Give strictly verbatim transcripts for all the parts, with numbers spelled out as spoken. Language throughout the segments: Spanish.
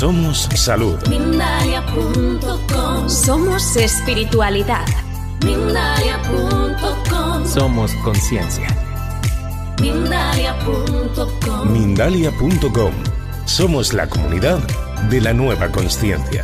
Somos salud. Mindalia punto com. Somos espiritualidad. Mindalia punto com. Somos conciencia. Mindalia punto com. Mindalia punto com. Somos la comunidad de la nueva consciencia.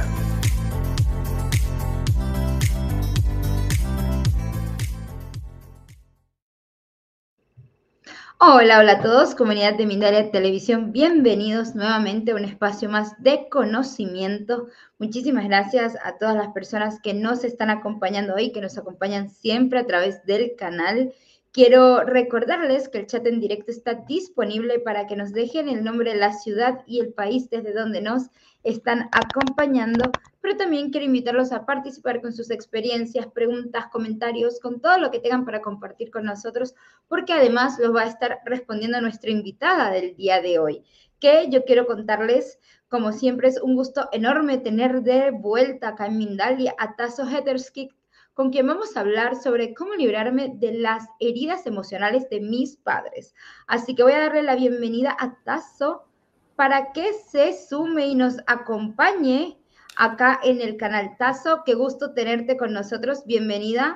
Hola, hola a todos, comunidad de Mindalia Televisión, bienvenidos nuevamente a un espacio más de conocimiento. Muchísimas gracias a todas las personas que nos están acompañando hoy, que nos acompañan siempre a través del canal. Quiero recordarles que el chat en directo está disponible para que nos dejen el nombre de la ciudad y el país desde donde nos están acompañando, pero también quiero invitarlos a participar con sus experiencias, preguntas, comentarios, con todo lo que tengan para compartir con nosotros, porque además los va a estar respondiendo nuestra invitada del día de hoy, que yo quiero contarles, como siempre, es un gusto enorme tener de vuelta acá en Mindalia a Tasso Hetterskik, con quien vamos a hablar sobre cómo librarme de las heridas emocionales de mis padres. Así que voy a darle la bienvenida a Tasso para que se sume y nos acompañe acá en el canal. Tasso, qué gusto tenerte con nosotros. Bienvenida.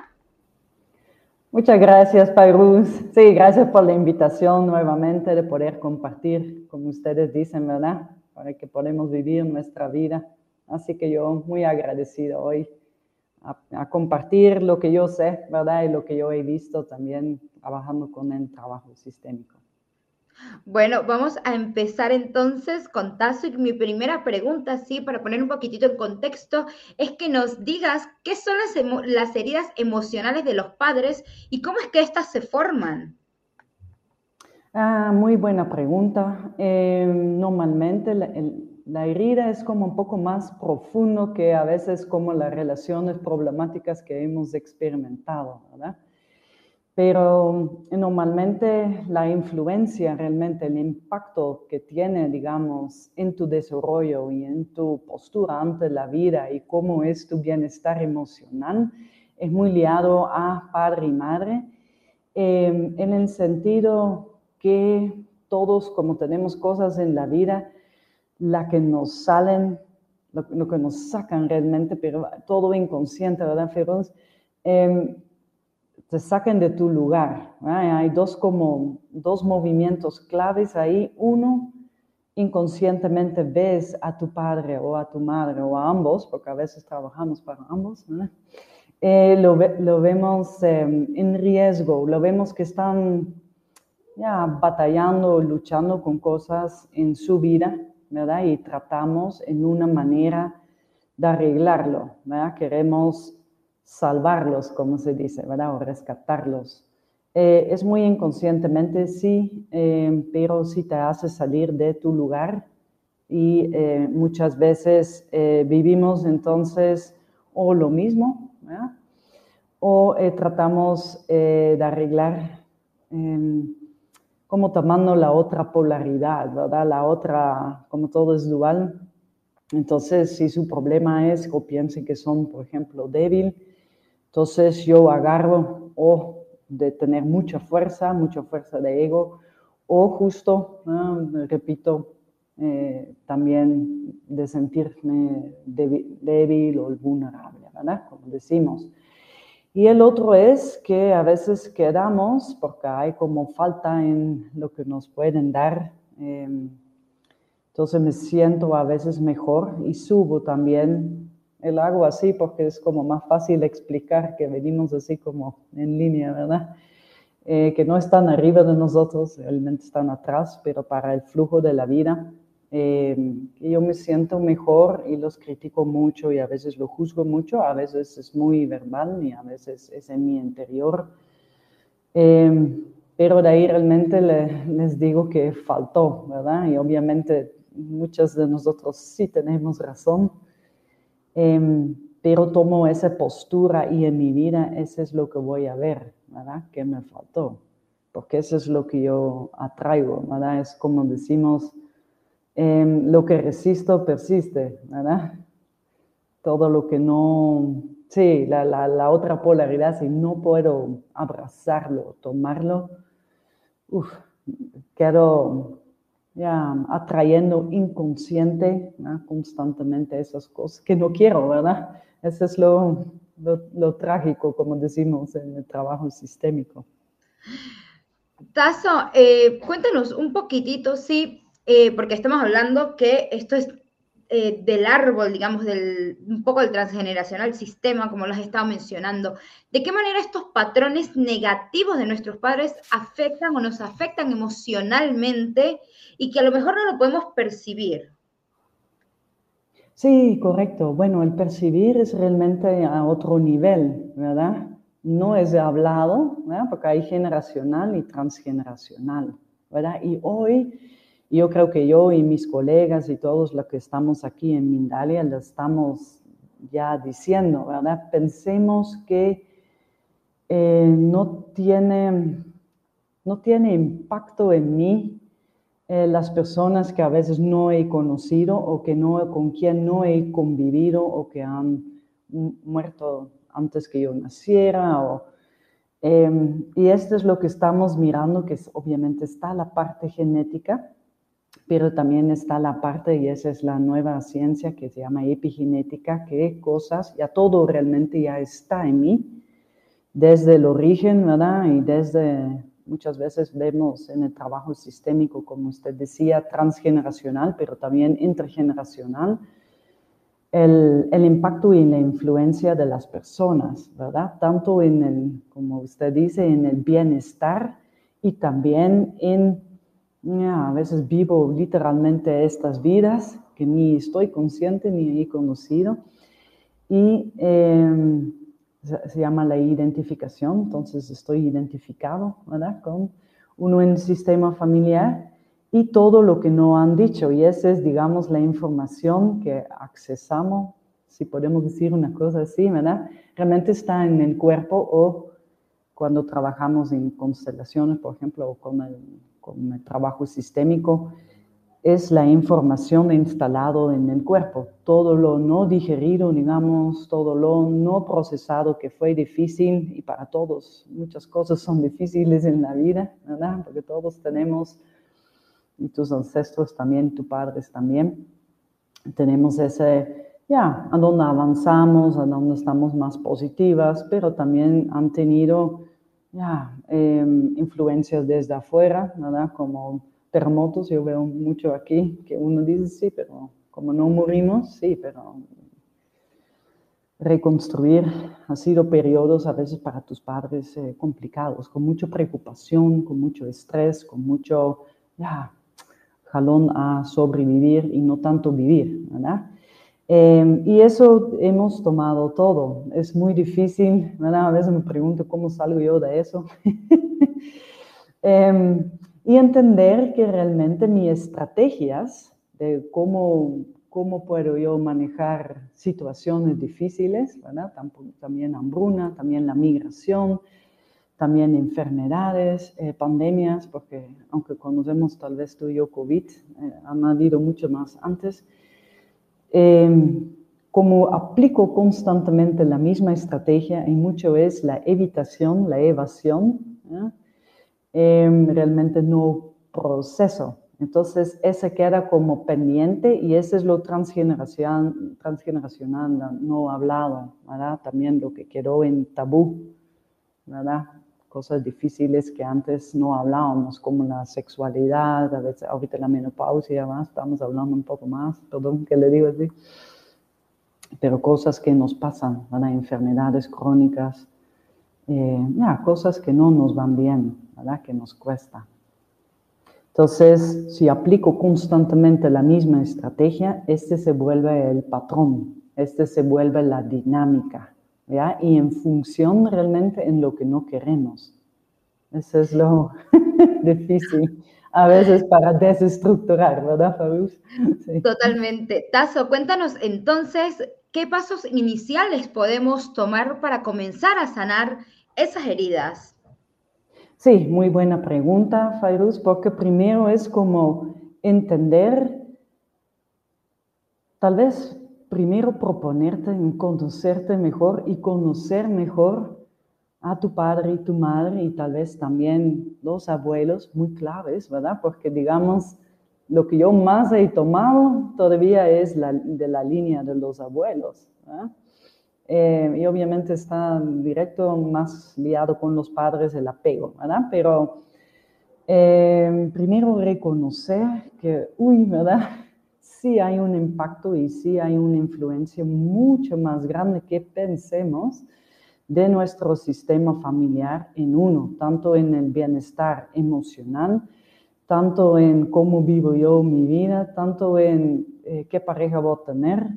Muchas gracias, Pairuz. Sí, gracias por la invitación nuevamente de poder compartir, como ustedes dicen, ¿verdad? Para que podamos vivir nuestra vida. Así que yo muy agradecido hoy a, a compartir lo que yo sé, ¿verdad? Y lo que yo he visto también trabajando con el trabajo sistémico. Bueno, vamos a empezar entonces con Tasso y mi primera pregunta, sí, para poner un poquitito en contexto, es que nos digas qué son las, emo- las heridas emocionales de los padres y cómo es que éstas se forman. Ah, muy buena pregunta. Eh, normalmente la, el, la herida es como un poco más profundo que a veces como las relaciones problemáticas que hemos experimentado, ¿verdad? Pero normalmente la influencia, realmente el impacto que tiene, digamos, en tu desarrollo y en tu postura ante la vida y cómo es tu bienestar emocional, es muy ligado a padre y madre, eh, en el sentido que todos, como tenemos cosas en la vida, la que nos salen, lo, lo que nos sacan realmente, pero todo inconsciente, ¿verdad, Feroz? Eh, te saquen de tu lugar. ¿Eh? Hay dos, como, dos movimientos claves ahí. Uno, inconscientemente ves a tu padre o a tu madre o a ambos, porque a veces trabajamos para ambos, ¿eh? Eh, lo, ve, lo vemos eh, en riesgo, lo vemos que están ya batallando, luchando con cosas en su vida, ¿verdad? Y tratamos en una manera de arreglarlo, ¿verdad? Queremos salvarlos, como se dice, ¿verdad? O rescatarlos. Eh, es muy inconscientemente, sí, eh, pero sí te hace salir de tu lugar y eh, muchas veces eh, vivimos entonces o lo mismo, ¿verdad? O eh, tratamos eh, de arreglar eh, como tomando la otra polaridad, ¿verdad? La otra, como todo es dual. Entonces, si su problema es o piensen que son, por ejemplo, débil, entonces yo agarro o de tener mucha fuerza, mucha fuerza de ego, o justo, ¿no? repito, eh, también de sentirme débil, débil o vulnerable, ¿verdad? Como decimos. Y el otro es que a veces quedamos, porque hay como falta en lo que nos pueden dar, eh, entonces me siento a veces mejor y subo también. El hago así porque es como más fácil explicar que venimos así como en línea, ¿verdad? Eh, que no están arriba de nosotros, realmente están atrás, pero para el flujo de la vida, eh, yo me siento mejor y los critico mucho y a veces lo juzgo mucho, a veces es muy verbal y a veces es en mi interior. Eh, pero de ahí realmente le, les digo que faltó, ¿verdad? Y obviamente muchos de nosotros sí tenemos razón, eh, pero tomo esa postura y en mi vida eso es lo que voy a ver, ¿verdad? Que me faltó, porque eso es lo que yo atraigo, ¿verdad? Es como decimos, eh, lo que resisto persiste, ¿verdad? Todo lo que no, sí, la, la, la otra polaridad, si no puedo abrazarlo, tomarlo, uf, quedo ya atrayendo inconsciente, ¿no? Constantemente esas cosas que no quiero, ¿verdad? Eso es lo, lo, lo trágico, como decimos en el trabajo sistémico. Tasso, eh, cuéntanos un poquitito, sí, eh, porque estamos hablando que esto es eh, del árbol, digamos, del, un poco del transgeneracional sistema, como lo has estado mencionando. ¿De qué manera estos patrones negativos de nuestros padres afectan o nos afectan emocionalmente y que a lo mejor no lo podemos percibir? Sí, correcto. Bueno, el percibir es realmente a otro nivel, ¿verdad? No es hablado, ¿verdad? Porque hay generacional y transgeneracional, ¿verdad? Y hoy, yo creo que yo y mis colegas y todos los que estamos aquí en Mindalia lo estamos ya diciendo, ¿verdad? Pensemos que eh, no tiene, no tiene impacto en mí Eh, las personas que a veces no he conocido o que no, con quien no he convivido o que han muerto antes que yo naciera. O, eh, y esto es lo que estamos mirando, que es, obviamente está la parte genética, pero también está la parte, y esa es la nueva ciencia que se llama epigenética, que cosas, ya todo realmente ya está en mí, desde el origen, ¿verdad? Y desde... Muchas veces vemos en el trabajo sistémico, como usted decía, transgeneracional, pero también intergeneracional, el, el impacto y la influencia de las personas, ¿verdad? Tanto en el, como usted dice, en el bienestar y también en, ya, a veces vivo literalmente estas vidas que ni estoy consciente ni he conocido. Y... Eh, se llama la identificación, entonces estoy identificado, ¿verdad? Con uno en el sistema familiar y todo lo que no han dicho, y esa es, digamos, la información que accesamos, si podemos decir una cosa así, ¿verdad? Realmente está en el cuerpo, o cuando trabajamos en constelaciones, por ejemplo, o con el, con el trabajo sistémico, es la información instalada en el cuerpo. Todo lo no digerido, digamos, todo lo no procesado que fue difícil, y para todos muchas cosas son difíciles en la vida, ¿verdad? Porque todos tenemos, y tus ancestros también, tus padres también, tenemos ese, ya, a donde avanzamos, a donde estamos más positivas, pero también han tenido, ya, eh, influencias desde afuera, ¿verdad? Como terremotos, yo veo mucho aquí, que uno dice, sí, pero como no morimos, sí, pero reconstruir ha sido periodos a veces para tus padres eh, complicados, con mucha preocupación, con mucho estrés, con mucho, ya, jalón a sobrevivir y no tanto vivir, ¿verdad? Eh, y eso hemos tomado todo. Es muy difícil, ¿verdad? A veces me pregunto cómo salgo yo de eso. eh, Y entender que realmente mis estrategias de cómo, cómo puedo yo manejar situaciones difíciles, ¿verdad? También hambruna, también la migración, también enfermedades, eh, pandemias, porque aunque conocemos tal vez tú y yo COVID, eh, han habido mucho más antes. Eh, como aplico constantemente la misma estrategia, y mucho es la evitación, la evasión, ¿eh? Eh, realmente no proceso. Entonces, ese queda como pendiente, y ese es lo transgeneracional, transgeneracional no hablado, ¿verdad? También lo que quedó en tabú, ¿verdad? Cosas difíciles que antes no hablábamos, como la sexualidad, a veces ahorita la menopausia, más estamos hablando un poco más, perdón que le digo así, pero cosas que nos pasan, ¿verdad? Enfermedades crónicas, eh, ya, cosas que no nos van bien, ¿verdad? Que nos cuesta. Entonces, si aplico constantemente la misma estrategia, este se vuelve el patrón, este se vuelve la dinámica, ¿ya? Y en función realmente en lo que no queremos. Eso es lo difícil a veces para desestructurar, ¿verdad, Fabius? Sí. Totalmente. Tasso, cuéntanos entonces, ¿qué pasos iniciales podemos tomar para comenzar a sanar esas heridas? Sí, muy buena pregunta, Fairuz, porque primero es como entender, tal vez primero proponerte en conocerte mejor y conocer mejor a tu padre y tu madre, y tal vez también los abuelos, muy claves, ¿verdad? Porque digamos, lo que yo más he tomado todavía es la, de la línea de los abuelos, ¿verdad? Eh, y obviamente está directo, más liado con los padres, el apego, ¿verdad? Pero eh, primero reconocer que, uy, ¿verdad? Sí hay un impacto y sí hay una influencia mucho más grande que pensemos de nuestro sistema familiar en uno, tanto en el bienestar emocional, tanto en cómo vivo yo mi vida, tanto en eh, qué pareja voy a tener,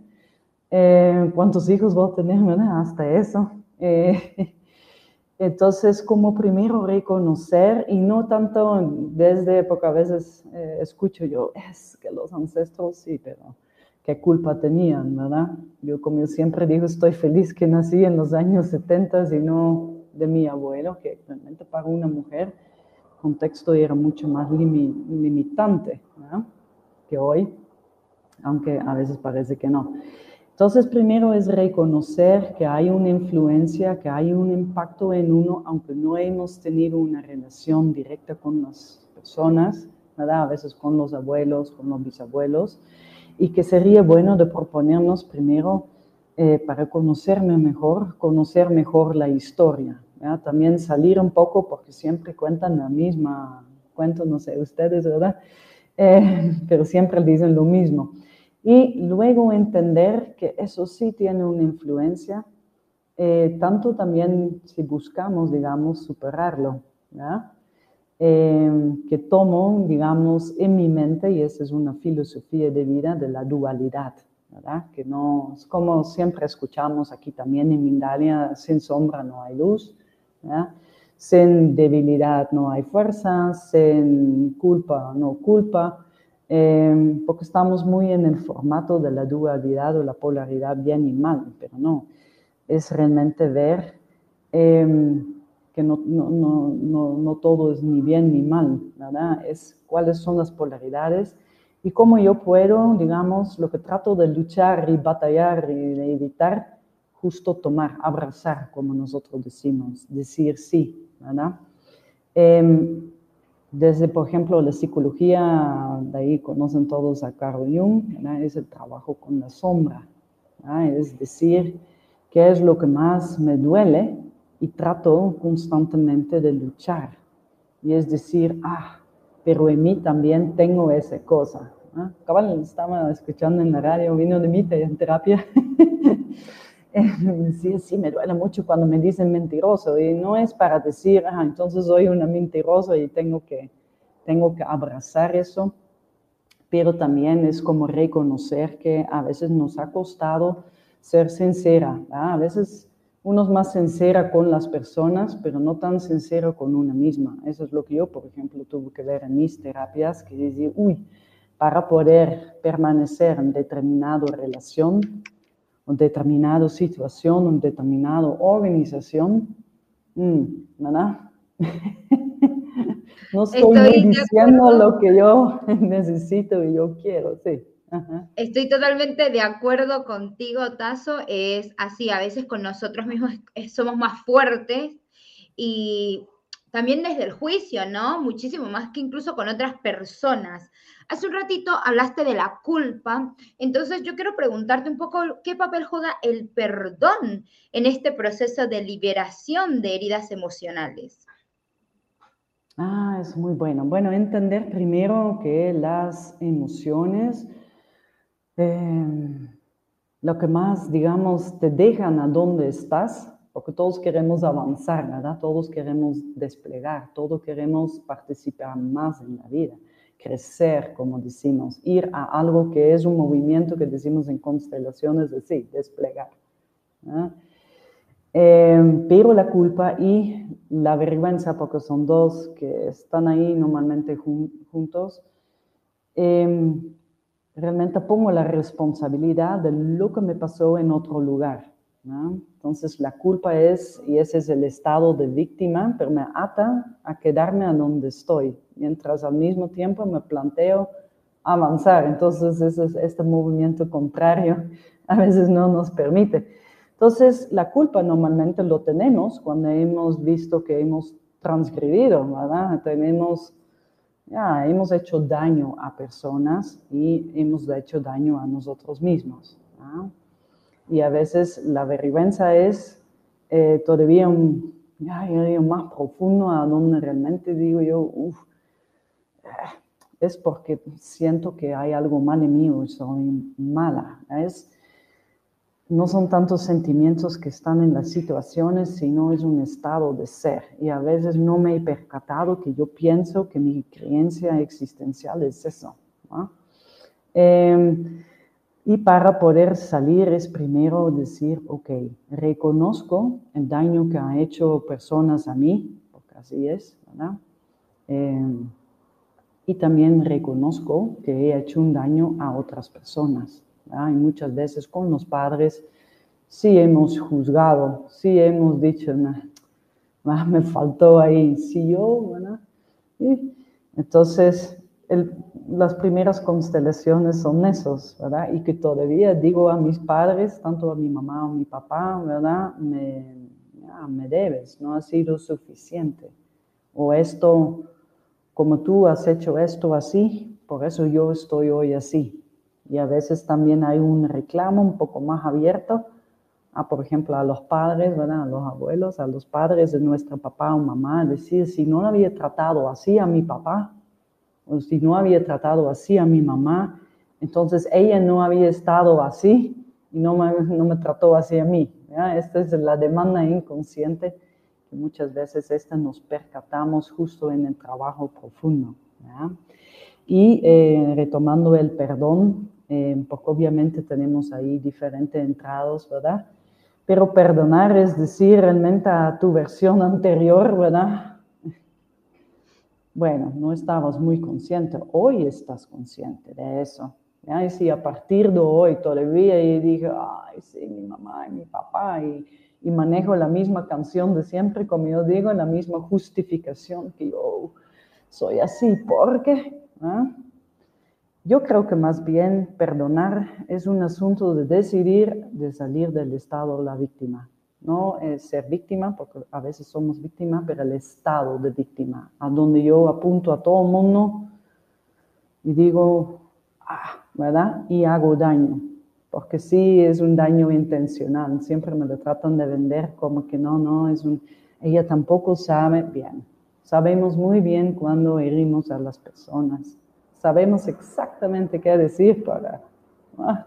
eh, cuántos hijos voy a tener, ¿verdad? Hasta eso. Eh, entonces, como primero reconocer, y no tanto desde, porque a veces eh, escucho yo, es que los ancestros sí, pero qué culpa tenían, ¿verdad? Yo, como yo siempre digo, estoy feliz que nací en los años setenta y no de mi abuelo, que realmente para una mujer el contexto era mucho más limi limitante, ¿verdad? Que hoy, aunque a veces parece que no. Entonces, primero es reconocer que hay una influencia, que hay un impacto en uno, aunque no hemos tenido una relación directa con las personas, ¿verdad? A veces con los abuelos, con los bisabuelos, y que sería bueno de proponernos primero eh, para conocerme mejor, conocer mejor la historia, ¿verdad? También salir un poco, porque siempre cuentan la misma, cuento, no sé, ustedes, ¿verdad? Eh, pero siempre dicen lo mismo. Y luego entender que eso sí tiene una influencia, eh, tanto también si buscamos, digamos, superarlo, ¿verdad? Eh, que tomo, digamos, en mi mente, y esa es una filosofía de vida, de la dualidad, ¿verdad? Que no, es como siempre escuchamos aquí también en Mindalia, sin sombra no hay luz, ¿verdad? Sin debilidad no hay fuerza, sin culpa no culpa, eh, porque estamos muy en el formato de la dualidad o la polaridad bien y mal, pero no, es realmente ver eh, que no, no, no, no, no todo es ni bien ni mal, ¿verdad? Es cuáles son las polaridades y cómo yo puedo, digamos, lo que trato de luchar y batallar y de evitar, justo tomar, abrazar, como nosotros decimos, decir sí, ¿verdad? Eh, Desde, por ejemplo, la psicología, de ahí conocen todos a Carl Jung, ¿verdad? Es el trabajo con la sombra, ¿verdad? Es decir, qué es lo que más me duele y trato constantemente de luchar. Y es decir, ah, pero en mí también tengo esa cosa. ¿Ah? Cabal, estaba escuchando en la radio, vino de mí en terapia. Sí, sí, me duele mucho cuando me dicen mentiroso y no es para decir, ah, entonces soy una mentirosa y tengo que, tengo que abrazar eso, pero también es como reconocer que a veces nos ha costado ser sincera, ¿verdad? A veces uno es más sincera con las personas, pero no tan sincera con una misma. Eso es lo que yo, por ejemplo, tuve que ver en mis terapias, que decir, uy, para poder permanecer en determinada relación, una determinada situación, una determinada organización, mmm, ¿verdad? No estoy, estoy diciendo lo que yo necesito y yo quiero, sí. Ajá. Estoy totalmente de acuerdo contigo, Tazo. Es así, a veces con nosotros mismos somos más fuertes y también desde el juicio, ¿no? Muchísimo más que incluso con otras personas. Hace un ratito hablaste de la culpa, entonces yo quiero preguntarte un poco qué papel juega el perdón en este proceso de liberación de heridas emocionales. Ah, es muy bueno. Bueno, entender primero que las emociones, eh, lo que más, digamos, te dejan a donde estás, porque todos queremos avanzar, ¿verdad? Todos queremos desplegar, todos queremos participar más en la vida, crecer, como decimos, ir a algo que es un movimiento que decimos en constelaciones de sí, desplegar, ¿verdad? Eh, pero la culpa y la vergüenza, porque son dos que están ahí normalmente jun juntos, eh, realmente pongo la responsabilidad de lo que me pasó en otro lugar, ¿no? Entonces la culpa es, y ese es el estado de víctima, pero me ata a quedarme a donde estoy, mientras al mismo tiempo me planteo avanzar. Entonces ese es este movimiento contrario, a veces no nos permite. Entonces, la culpa normalmente lo tenemos cuando hemos visto que hemos transgredido, ¿verdad? Tenemos ya hemos hecho daño a personas y hemos hecho daño a nosotros mismos, ¿no? Y a veces la vergüenza es eh, todavía un, ya, yo digo, más profundo, a donde realmente digo yo, uff, es porque siento que hay algo mal en mí o soy mala. Es, no son tantos sentimientos que están en las situaciones, sino es un estado de ser. Y a veces no me he percatado que yo pienso que mi creencia existencial es eso, ¿no? Eh, y para poder salir es primero decir, ok, reconozco el daño que han hecho personas a mí, porque así es, ¿verdad? Eh, y también reconozco que he hecho un daño a otras personas, ¿verdad? Y muchas veces con los padres sí hemos juzgado, sí hemos dicho, nah, nah, me faltó ahí, sí yo, ¿verdad? Y entonces el, las primeras constelaciones son esos, ¿verdad? Y que todavía digo a mis padres, tanto a mi mamá o a mi papá, ¿verdad? Me, ya, me debes, no ha sido suficiente. O esto, como tú has hecho esto así, por eso yo estoy hoy así. Y a veces también hay un reclamo un poco más abierto, a, por ejemplo, a los padres, ¿verdad? A los abuelos, a los padres de nuestra papá o mamá, decir, si no había tratado así a mi papá, o si no había tratado así a mi mamá, entonces ella no había estado así y no me, no me trató así a mí, ¿ya? Esta es la demanda inconsciente, que muchas veces esta nos percatamos justo en el trabajo profundo, ¿ya? Y eh, retomando el perdón, eh, porque obviamente tenemos ahí diferentes entradas, ¿verdad? Pero perdonar es decir realmente a tu versión anterior, ¿verdad? Bueno, no estabas muy consciente, hoy estás consciente de eso. ¿Ya? Y si a partir de hoy todavía y dije, ay, sí, mi mamá y mi papá, y, y manejo la misma canción de siempre, como yo digo, la misma justificación que yo soy así, ¿por qué? ¿Ah? Yo creo que más bien perdonar es un asunto de decidir de salir del estado de la víctima. No es ser víctima, porque a veces somos víctimas, pero el estado de víctima, a donde yo apunto a todo el mundo y digo, ah, ¿verdad? Y hago daño, porque sí es un daño intencional. Siempre me lo tratan de vender como que no, no, es un... Ella tampoco sabe bien. Sabemos muy bien cuando herimos a las personas. Sabemos exactamente qué decir para... Ah.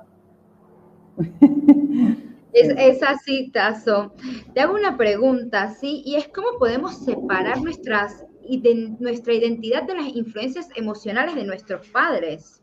Es, es así, Tazo. Te hago una pregunta, ¿sí? Y es cómo podemos separar nuestras, ident nuestra identidad de las influencias emocionales de nuestros padres.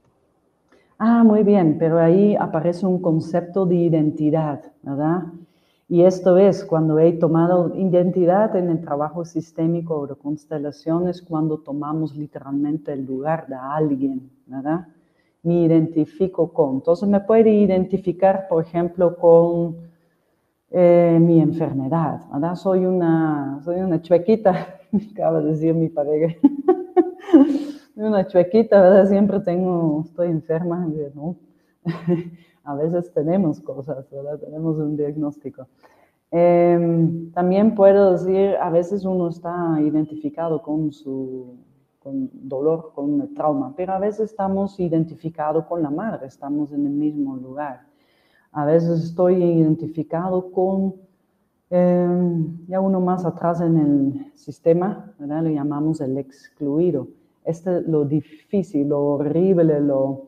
Ah, muy bien, pero ahí aparece un concepto de identidad, ¿verdad? Y esto es cuando he tomado identidad en el trabajo sistémico o de constelaciones, cuando tomamos literalmente el lugar de alguien, ¿verdad? Me identifico con. Entonces me puede identificar, por ejemplo, con eh, mi enfermedad, ¿verdad? Soy una, soy una chuequita, acaba de decir mi pareja. Una chuequita, ¿verdad? Siempre tengo, estoy enferma, ¿no? A veces tenemos cosas, ¿verdad? Tenemos un diagnóstico. Eh, también puedo decir, a veces uno está identificado con su con dolor, con el trauma, pero a veces estamos identificados con la madre, estamos en el mismo lugar. A veces estoy identificado con, eh, ya uno más atrás en el sistema, ¿verdad? Lo llamamos el excluido. Este es lo difícil, lo horrible, lo,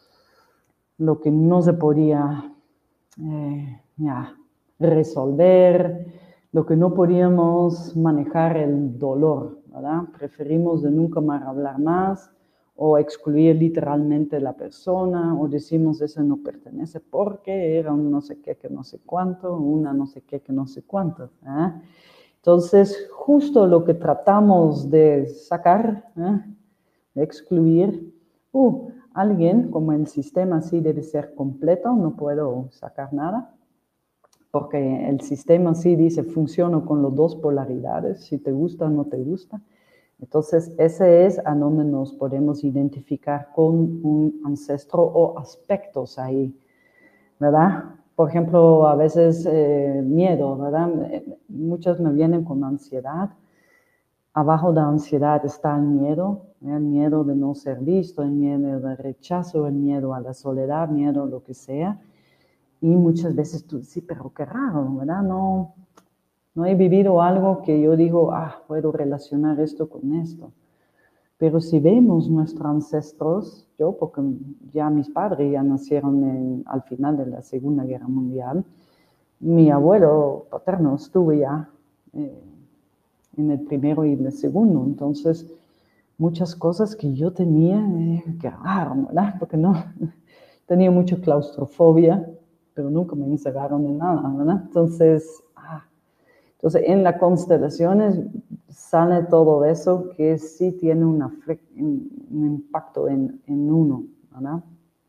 lo que no se podía eh, ya, resolver, lo que no podíamos manejar el dolor, ¿verdad? Preferimos de nunca más hablar más o excluir literalmente a la persona o decimos eso no pertenece porque era un no sé qué que no sé cuánto, una no sé qué que no sé cuánto, ¿eh? Entonces, justo lo que tratamos de sacar, ¿eh? de excluir, uh, alguien como el sistema sí debe ser completo, no puedo sacar nada, porque el sistema sí dice funciona con las dos polaridades, si te gusta o no te gusta. Entonces, ese es a donde nos podemos identificar con un ancestro o aspectos ahí, ¿verdad? Por ejemplo, a veces eh, miedo, ¿verdad? Muchas me vienen con ansiedad abajo de la ansiedad está el miedo, ¿eh? El miedo de no ser visto, el miedo del rechazo, el miedo a la soledad, miedo a lo que sea. Y muchas veces tú dices, sí, pero qué raro, ¿verdad? No, no he vivido algo que yo digo, ah, puedo relacionar esto con esto. Pero si vemos nuestros ancestros, yo, porque ya mis padres ya nacieron en, al final de la Segunda Guerra Mundial, mi abuelo paterno estuvo ya eh, en el primero y en el segundo, entonces muchas cosas que yo tenía, eh, que raro, ¿verdad? Porque no, tenía mucha claustrofobia, pero nunca me encerraron en nada, ¿verdad? Entonces, ah, entonces en las constelaciones sale todo eso que sí tiene una, un impacto en, en uno, ¿verdad?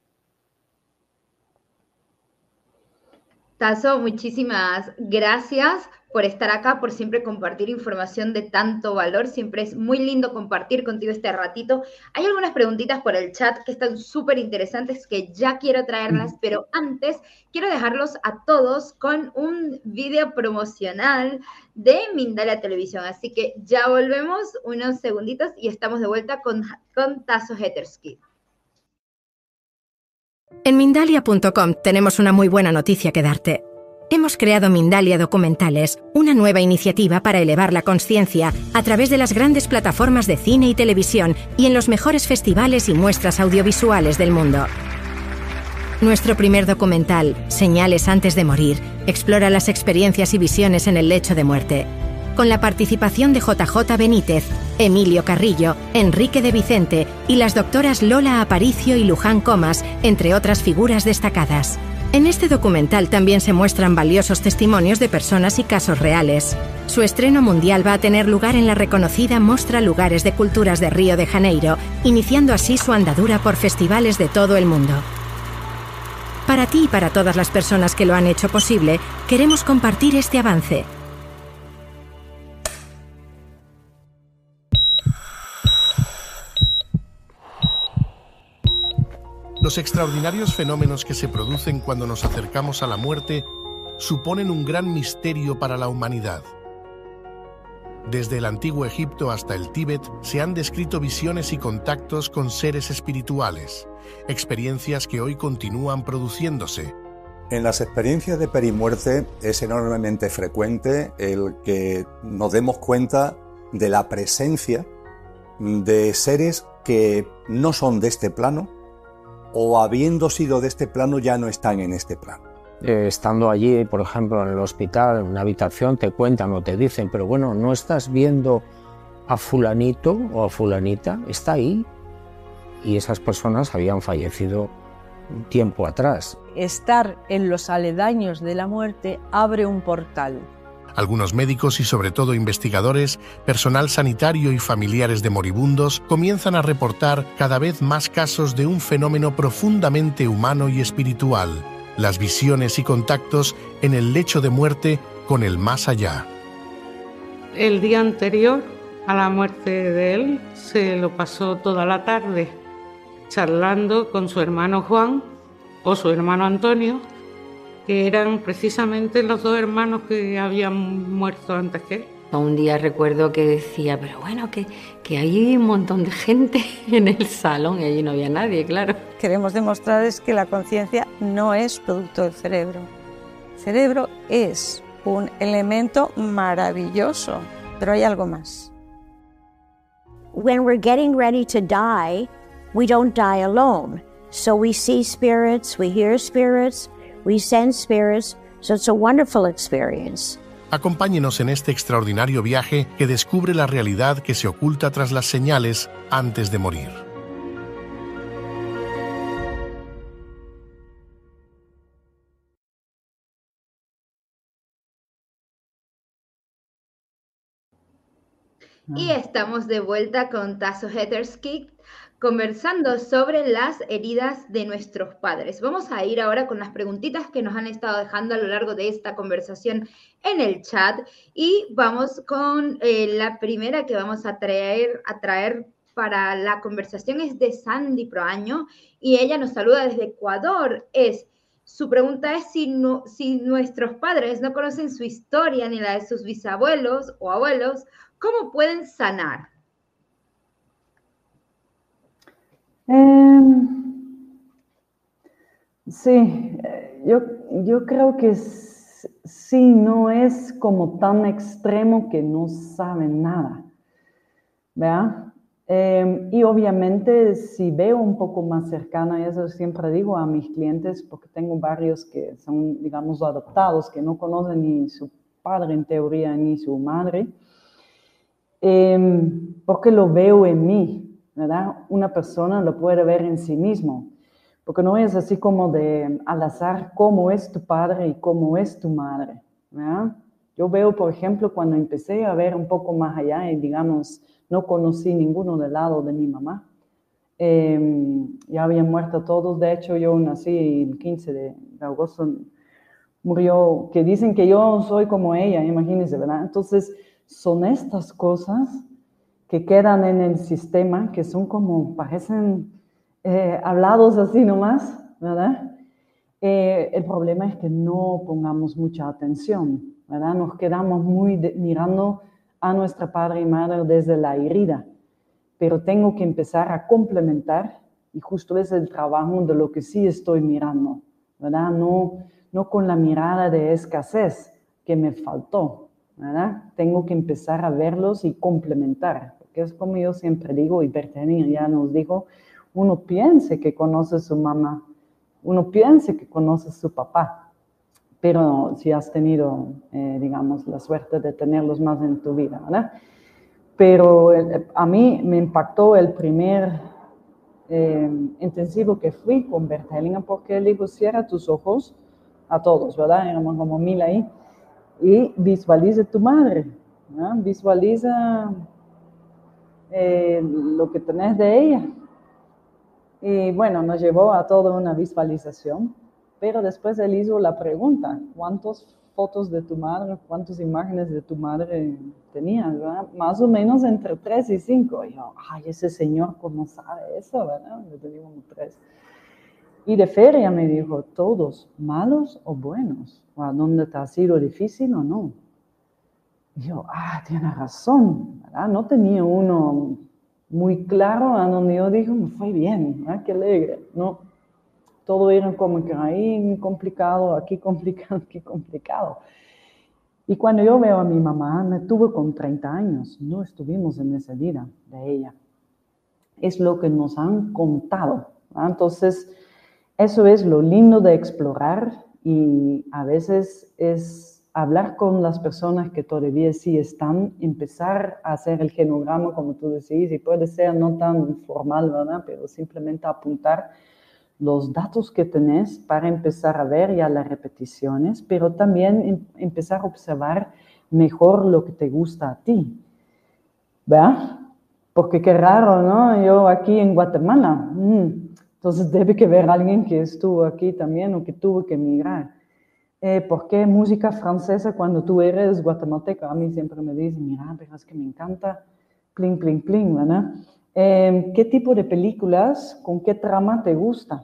Tasso, muchísimas gracias por estar acá, por siempre compartir información de tanto valor. Siempre es muy lindo compartir contigo este ratito. Hay algunas preguntitas por el chat que están súper interesantes que ya quiero traerlas, pero antes quiero dejarlos a todos con un video promocional de Mindalia Televisión. Así que ya volvemos unos segunditos y estamos de vuelta con, con Tasso Hetterski. En Mindalia punto com tenemos una muy buena noticia que darte. Hemos creado Mindalia Documentales, una nueva iniciativa para elevar la consciencia a través de las grandes plataformas de cine y televisión y en los mejores festivales y muestras audiovisuales del mundo. Nuestro primer documental, Señales antes de morir, explora las experiencias y visiones en el lecho de muerte. Con la participación de J J Benítez, Emilio Carrillo, Enrique de Vicente y las doctoras Lola Aparicio y Luján Comas, entre otras figuras destacadas. En este documental también se muestran valiosos testimonios de personas y casos reales. Su estreno mundial va a tener lugar en la reconocida Mostra Lugares de Culturas de Río de Janeiro, iniciando así su andadura por festivales de todo el mundo. Para ti y para todas las personas que lo han hecho posible, queremos compartir este avance. Los extraordinarios fenómenos que se producen cuando nos acercamos a la muerte suponen un gran misterio para la humanidad. Desde el antiguo Egipto hasta el Tíbet se han descrito visiones y contactos con seres espirituales, experiencias que hoy continúan produciéndose. En las experiencias de perimuerte es enormemente frecuente el que nos demos cuenta de la presencia de seres que no son de este plano, o habiendo sido de este plano ya no están en este plano. Eh, estando allí, por ejemplo, en el hospital, en una habitación, te cuentan o te dicen, pero bueno, ¿no estás viendo a fulanito o a fulanita? Está ahí. Y esas personas habían fallecido un tiempo atrás. Estar en los aledaños de la muerte abre un portal. Algunos médicos y sobre todo investigadores, personal sanitario y familiares de moribundos comienzan a reportar cada vez más casos de un fenómeno profundamente humano y espiritual, las visiones y contactos en el lecho de muerte con el más allá. El día anterior a la muerte de él se lo pasó toda la tarde charlando con su hermano Juan o su hermano Antonio, que eran precisamente los dos hermanos que habían muerto antes que él. Un día recuerdo que decía, pero bueno, que, que hay un montón de gente en el salón y allí no había nadie, claro. Queremos demostrar es que la conciencia no es producto del cerebro. El cerebro es un elemento maravilloso, pero hay algo más. When we're getting ready to die, we don't die alone. So we see spirits, we hear spirits, we sense spirits, so it's a wonderful experience. Acompáñenos en este extraordinario viaje que descubre la realidad que se oculta tras las señales antes de morir. Y estamos de vuelta con Tasso Hetterski, conversando sobre las heridas de nuestros padres. Vamos a ir ahora con las preguntitas que nos han estado dejando a lo largo de esta conversación en el chat y vamos con eh, la primera que vamos a traer, a traer para la conversación es de Sandy Proaño y ella nos saluda desde Ecuador. Es, su pregunta es si, no, si nuestros padres no conocen su historia ni la de sus bisabuelos o abuelos, ¿cómo pueden sanar? Eh, sí, yo, yo creo que sí, no es como tan extremo que no saben nada, ¿verdad? Eh, y obviamente si veo un poco más cercana, y eso siempre digo a mis clientes, porque tengo varios que son, digamos, adoptados, que no conocen ni su padre en teoría, ni su madre, eh, porque lo veo en mí, ¿verdad? Una persona lo puede ver en sí mismo, porque no es así como de al azar cómo es tu padre y cómo es tu madre, ¿verdad? Yo veo, por ejemplo, cuando empecé a ver un poco más allá y, digamos, no conocí ninguno del lado de mi mamá. Eh, ya habían muerto todos. De hecho, yo nací el quince de agosto. Murió, que dicen que yo soy como ella, imagínense, ¿verdad? Entonces, son estas cosas que quedan en el sistema, que son como, parecen eh, hablados así nomás, ¿verdad? Eh, el problema es que no pongamos mucha atención, ¿verdad? Nos quedamos muy de, mirando a nuestra padre y madre desde la herida, pero tengo que empezar a complementar, y justo es el trabajo de lo que sí estoy mirando, ¿verdad? No, no con la mirada de escasez que me faltó, ¿verdad? Tengo que empezar a verlos y complementar, porque es como yo siempre digo, y Bertani ya nos dijo, uno piense que conoce a su mamá, uno piense que conoce a su papá, pero si has tenido, eh, digamos, la suerte de tenerlos más en tu vida, ¿verdad? Pero eh, a mí me impactó el primer eh, intensivo que fui con Bert Hellinger, porque él dijo, cierra tus ojos a todos, ¿verdad? Éramos como mil ahí, y visualiza tu madre, ¿verdad? Visualiza eh, lo que tenés de ella. Y bueno, nos llevó a toda una visualización. Pero después él hizo la pregunta, ¿cuántas fotos de tu madre, cuántas imágenes de tu madre tenías, verdad? Más o menos entre tres y cinco. Y yo, ay, ese señor, ¿cómo sabe eso, verdad? Yo tenía como tres. Y de feria me dijo, ¿todos malos o buenos? ¿O a dónde te ha sido difícil o no? Y yo, ah, tiene razón, ¿verdad? No tenía uno muy claro a donde yo dije, me fue bien, ¿verdad? Qué alegre, ¿no? Todo era como que ahí complicado, aquí complicado, aquí complicado. Y cuando yo veo a mi mamá, me tuve con treinta años, no estuvimos en esa vida de ella. Es lo que nos han contado, ¿verdad? Entonces, eso es lo lindo de explorar, y a veces es hablar con las personas que todavía sí están, empezar a hacer el genograma, como tú decís, y puede ser no tan formal, ¿verdad? Pero simplemente apuntar los datos que tenés para empezar a ver ya las repeticiones, pero también em empezar a observar mejor lo que te gusta a ti, ¿verdad? Porque qué raro, ¿no? Yo aquí en Guatemala, mmm, entonces debe que haber alguien que estuvo aquí también o que tuvo que emigrar. Eh, ¿Por qué música francesa cuando tú eres guatemalteco? A mí siempre me dicen, mira, pero es que me encanta, pling, pling, pling, ¿verdad? Eh, ¿Qué tipo de películas, con qué trama te gusta?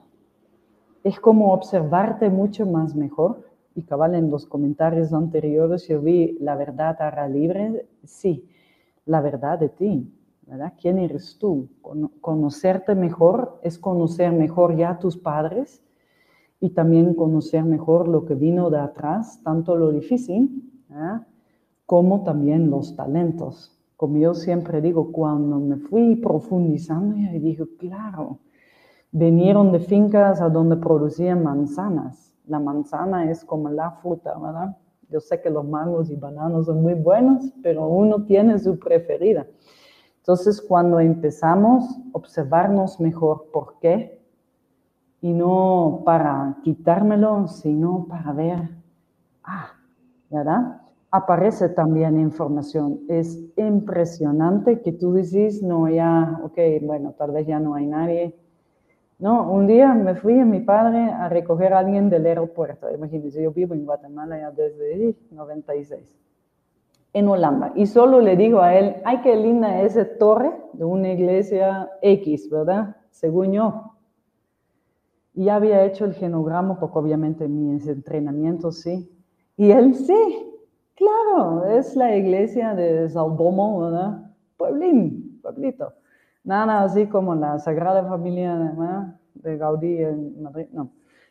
Es como observarte mucho más mejor. Y cabal, en los comentarios anteriores yo vi la verdad hará libre. Sí, la verdad de ti, ¿verdad? ¿Quién eres tú? Con- conocerte mejor es conocer mejor ya a tus padres y también conocer mejor lo que vino de atrás, tanto lo difícil, ¿verdad? Como también los talentos. Como yo siempre digo, cuando me fui profundizando, yo dije, claro, vinieron de fincas a donde producían manzanas. La manzana es como la fruta, ¿verdad? Yo sé que los mangos y bananos son muy buenos, pero uno tiene su preferida. Entonces, cuando empezamos a observarnos mejor, ¿por qué? Y no para quitármelo, sino para ver, ah, ¿verdad? Aparece también información. Es impresionante que tú dices, no, ya, ok, bueno, tal vez ya no hay nadie. No, un día me fui a mi padre a recoger a alguien del aeropuerto. Imagínense, yo vivo en Guatemala ya desde noventa y seis, en Holanda. Y solo le digo a él, ay, qué linda esa torre de una iglesia X, ¿verdad? Según yo. Y ya había hecho el genograma, porque obviamente mis entrenamientos sí. Y él sí, claro, es la iglesia de Salbomo, ¿verdad? Pueblín, pueblito. Nada así como la Sagrada Familia, ¿verdad?, de Gaudí en Madrid, no.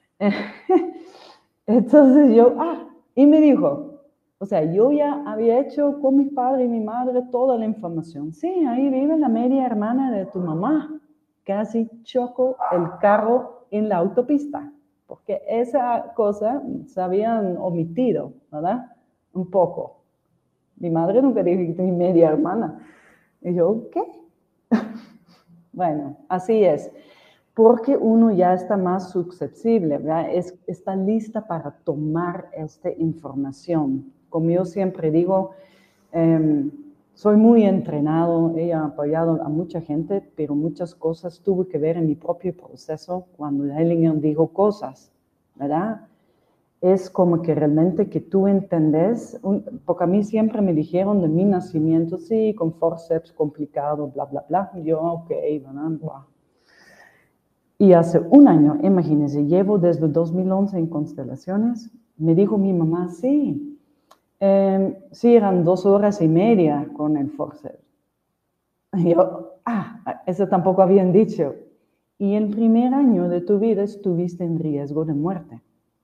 Entonces yo, ah, y me dijo, o sea, yo ya había hecho con mi padre y mi madre toda la información. Sí, ahí vive la media hermana de tu mamá. Casi chocó el carro en la autopista, porque esa cosa se habían omitido, ¿verdad? Un poco. Mi madre nunca dijo que mi media hermana. Y yo, ¿qué? Bueno, así es. Porque uno ya está más susceptible, ¿verdad? Es, está lista para tomar esta información. Como yo siempre digo, eh, soy muy entrenado, he apoyado a mucha gente, pero muchas cosas tuve que ver en mi propio proceso cuando Hellinger dijo cosas, ¿verdad? Es como que realmente que tú entendés, un, porque a mí siempre me dijeron de mi nacimiento, sí, con forceps complicado, bla, bla, bla. Y yo, ok, ¿verdad? Wow. Y hace un año, imagínense, llevo desde dos mil once en constelaciones, me dijo mi mamá, sí, eh, sí, eran dos horas y media con el forceps. Y yo, ah, eso tampoco habían dicho. Y el primer año de tu vida estuviste en riesgo de muerte.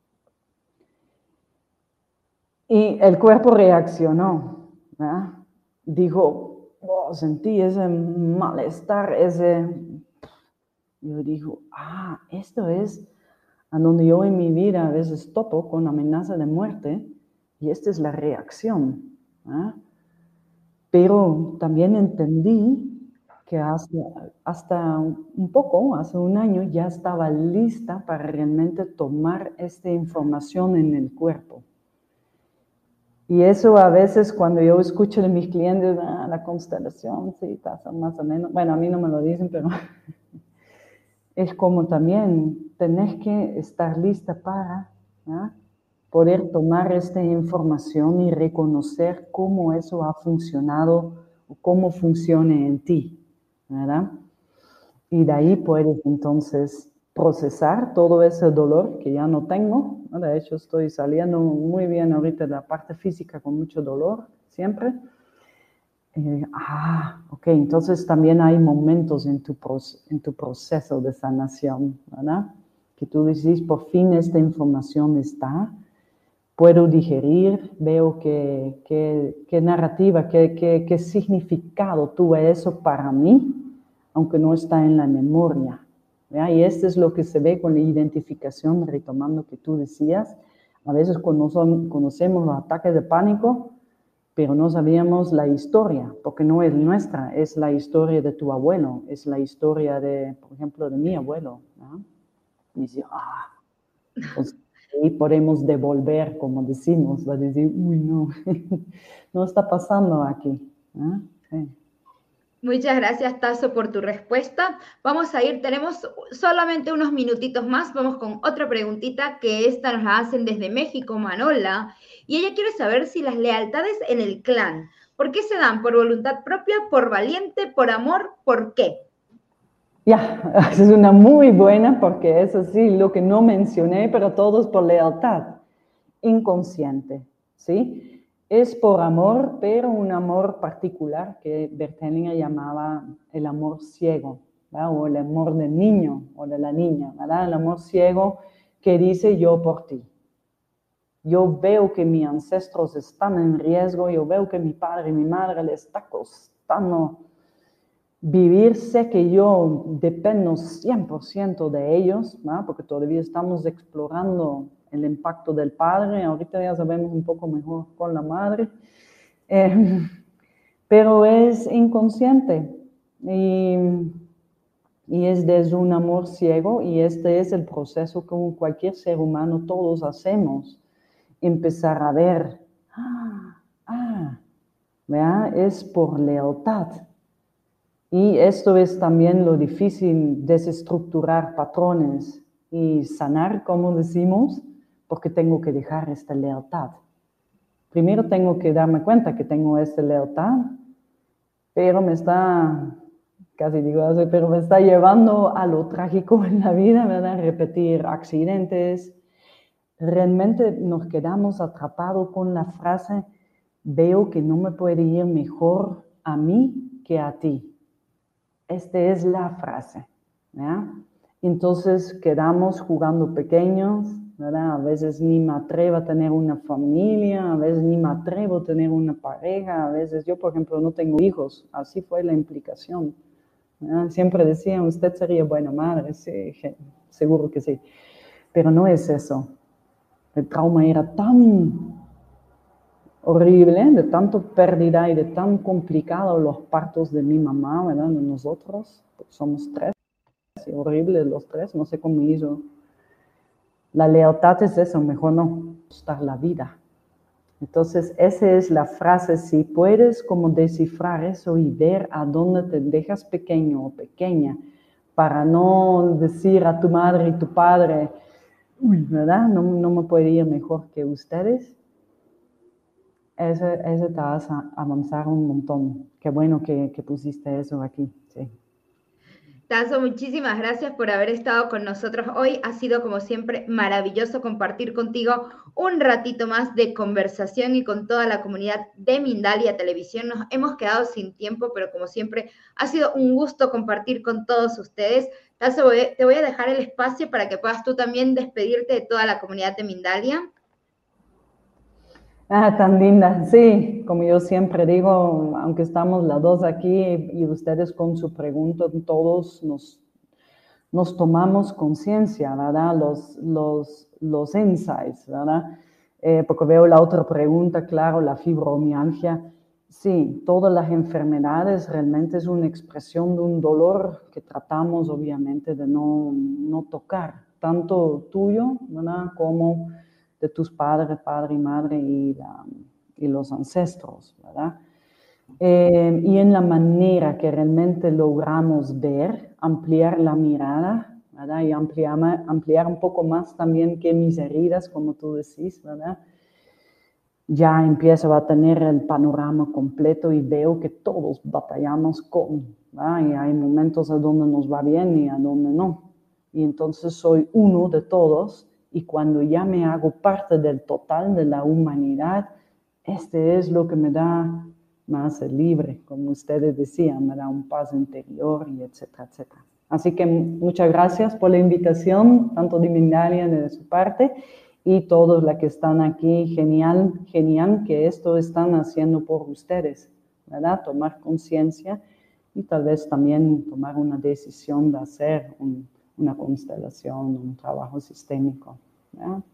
Y el cuerpo reaccionó, ¿verdad? Dijo, oh, sentí ese malestar, ese... Yo digo, ah, esto es a donde yo en mi vida a veces topo con amenaza de muerte, y esta es la reacción, ¿eh? Pero también entendí que hasta, hasta un poco, hace un año, ya estaba lista para realmente tomar esta información en el cuerpo. Y eso a veces cuando yo escucho de mis clientes, ah, la constelación, sí, pasa más o menos, bueno, a mí no me lo dicen, pero... es como también tenés que estar lista para, ¿no?, poder tomar esta información y reconocer cómo eso ha funcionado o cómo funciona en ti, ¿verdad? Y de ahí puedes entonces procesar todo ese dolor que ya no tengo. De hecho, estoy saliendo muy bien ahorita de la parte física con mucho dolor, siempre. Eh, ah, ok, entonces también hay momentos en tu, en tu proceso de sanación, ¿verdad? Que tú decís, por fin esta información está, puedo digerir, veo qué que, que narrativa, qué que, que significado tuve eso para mí, aunque no está en la memoria, ¿verdad? Y esto es lo que se ve con la identificación, retomando que tú decías, a veces conocemos los ataques de pánico, pero no sabíamos la historia, porque no es nuestra, es la historia de tu abuelo, es la historia de, por ejemplo, de mi abuelo, ¿no? Y dice, ah, pues ahí podemos devolver, como decimos, va a decir, uy, no, no está pasando aquí, ¿no? Sí. Muchas gracias, Tasso, por tu respuesta. Vamos a ir, tenemos solamente unos minutitos más, vamos con otra preguntita que esta nos la hacen desde México, Manola, y ella quiere saber si las lealtades en el clan, ¿por qué se dan? ¿Por voluntad propia, por valiente, por amor, por qué? Ya, esa es una muy buena, porque es así lo que no mencioné, pero todo es por lealtad, inconsciente, ¿sí? Es por amor, pero un amor particular que Bert Hellinger llamaba el amor ciego, ¿verdad? O el amor del niño o de la niña, ¿verdad? El amor ciego que dice yo por ti. Yo veo que mis ancestros están en riesgo, yo veo que mi padre y mi madre les está costando vivir, sé que yo dependo cien por ciento de ellos, ¿no? Porque todavía estamos explorando el impacto del padre, ahorita ya sabemos un poco mejor con la madre, eh, pero es inconsciente y, y es desde un amor ciego, y este es el proceso que cualquier ser humano todos hacemos, empezar a ver, ah, ah, ¿verdad? Es por lealtad. Y esto es también lo difícil, desestructurar patrones y sanar, como decimos, porque tengo que dejar esta lealtad. Primero tengo que darme cuenta que tengo esta lealtad, pero me está casi digo así, pero me está llevando a lo trágico en la vida, ¿verdad? Repetir accidentes. Realmente nos quedamos atrapados con la frase, veo que no me puede ir mejor a mí que a ti. Esta es la frase, ¿verdad? Entonces quedamos jugando pequeños, ¿verdad? A veces ni me atrevo a tener una familia, a veces ni me atrevo a tener una pareja, a veces yo, por ejemplo, no tengo hijos, así fue la implicación, ¿verdad? Siempre decían, usted sería buena madre, sí, seguro que sí, pero no es eso. El trauma era tan horrible, de tanto pérdida y de tan complicado los partos de mi mamá, ¿verdad? De nosotros, somos tres, y horrible los tres, no sé cómo hizo. La lealtad es eso, mejor no costar la vida. Entonces, esa es la frase, si puedes como descifrar eso y ver a dónde te dejas pequeño o pequeña, para no decir a tu madre y tu padre, uy, ¿verdad? No, no me puede ir mejor que ustedes. Ese, ese te hace avanzar un montón. Qué bueno que, que pusiste eso aquí, sí. Tasso, muchísimas gracias por haber estado con nosotros hoy. Ha sido, como siempre, maravilloso compartir contigo un ratito más de conversación y con toda la comunidad de Mindalia Televisión. Nos hemos quedado sin tiempo, pero como siempre, ha sido un gusto compartir con todos ustedes. Tasso, te voy a dejar el espacio para que puedas tú también despedirte de toda la comunidad de Mindalia. Ah, tan linda. Sí, como yo siempre digo, aunque estamos las dos aquí y ustedes con su pregunta, todos nos, nos tomamos conciencia, ¿verdad? Los, los, los insights, ¿verdad? Eh, porque veo la otra pregunta, claro, la fibromialgia. Sí, todas las enfermedades realmente es una expresión de un dolor que tratamos, obviamente, de no, no tocar, tanto tuyo, ¿verdad? Como de tus padres, padre y madre y, la, y los ancestros, ¿verdad? Eh, y en la manera que realmente logramos ver, ampliar la mirada, ¿verdad? Y ampliar, ampliar un poco más también que mis heridas, como tú decís, ¿verdad? Ya empiezo a tener el panorama completo y veo que todos batallamos con, ¿verdad? Y hay momentos a donde nos va bien y a donde no. Y entonces soy uno de todos. Y cuando ya me hago parte del total de la humanidad, este es lo que me da más libre, como ustedes decían, me da un paz interior y etcétera, etcétera. Así que muchas gracias por la invitación, tanto de Mindalia de su parte, y todos los que están aquí, genial, genial que esto están haciendo por ustedes, ¿verdad? Tomar conciencia y tal vez también tomar una decisión de hacer un una constelación, un trabajo sistémico, ¿verdad?